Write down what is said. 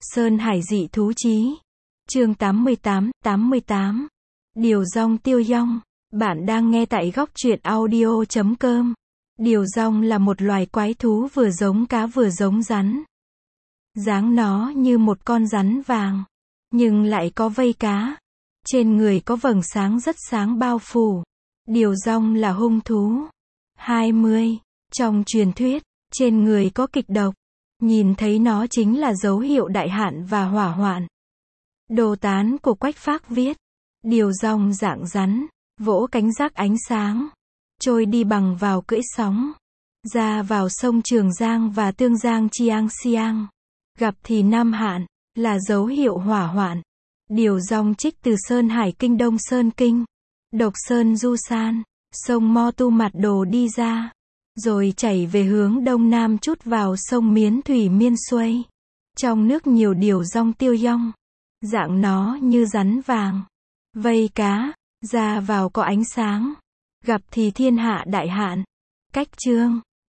Sơn Hải dị thú chí. Chương 88. Điều dong tiêu dong. Bạn đang nghe tại góc truyện audio.com. Điều dong là một loài quái thú vừa giống cá vừa giống rắn. Dáng nó như một con rắn vàng, nhưng lại có vây cá. Trên người có vầng sáng rất sáng bao phủ. Điều dong là hung thú. 20. Trong truyền thuyết, trên người có kịch độc. Nhìn thấy nó chính là dấu hiệu đại hạn và hỏa hoạn. Đồ tán của Quách Phác viết. Điều dong dạng rắn, vỗ cánh rác ánh sáng, trôi đi bằng vào cưỡi sóng, ra vào sông Trường Giang và Tương Giang Chiang Siang. Gặp thì Nam Hạn, là dấu hiệu hỏa hoạn. Điều dong trích từ Sơn Hải Kinh Đông Sơn Kinh, Độc Sơn Du San, sông Mo Tu Mặt Đồ đi ra, rồi chảy về hướng đông nam chút vào sông Miến Thủy Miên Xuây. Trong nước nhiều điều dong tiêu dong, dạng nó như rắn vàng, vây cá, ra vào có ánh sáng, gặp thì thiên hạ đại hạn. Cách chương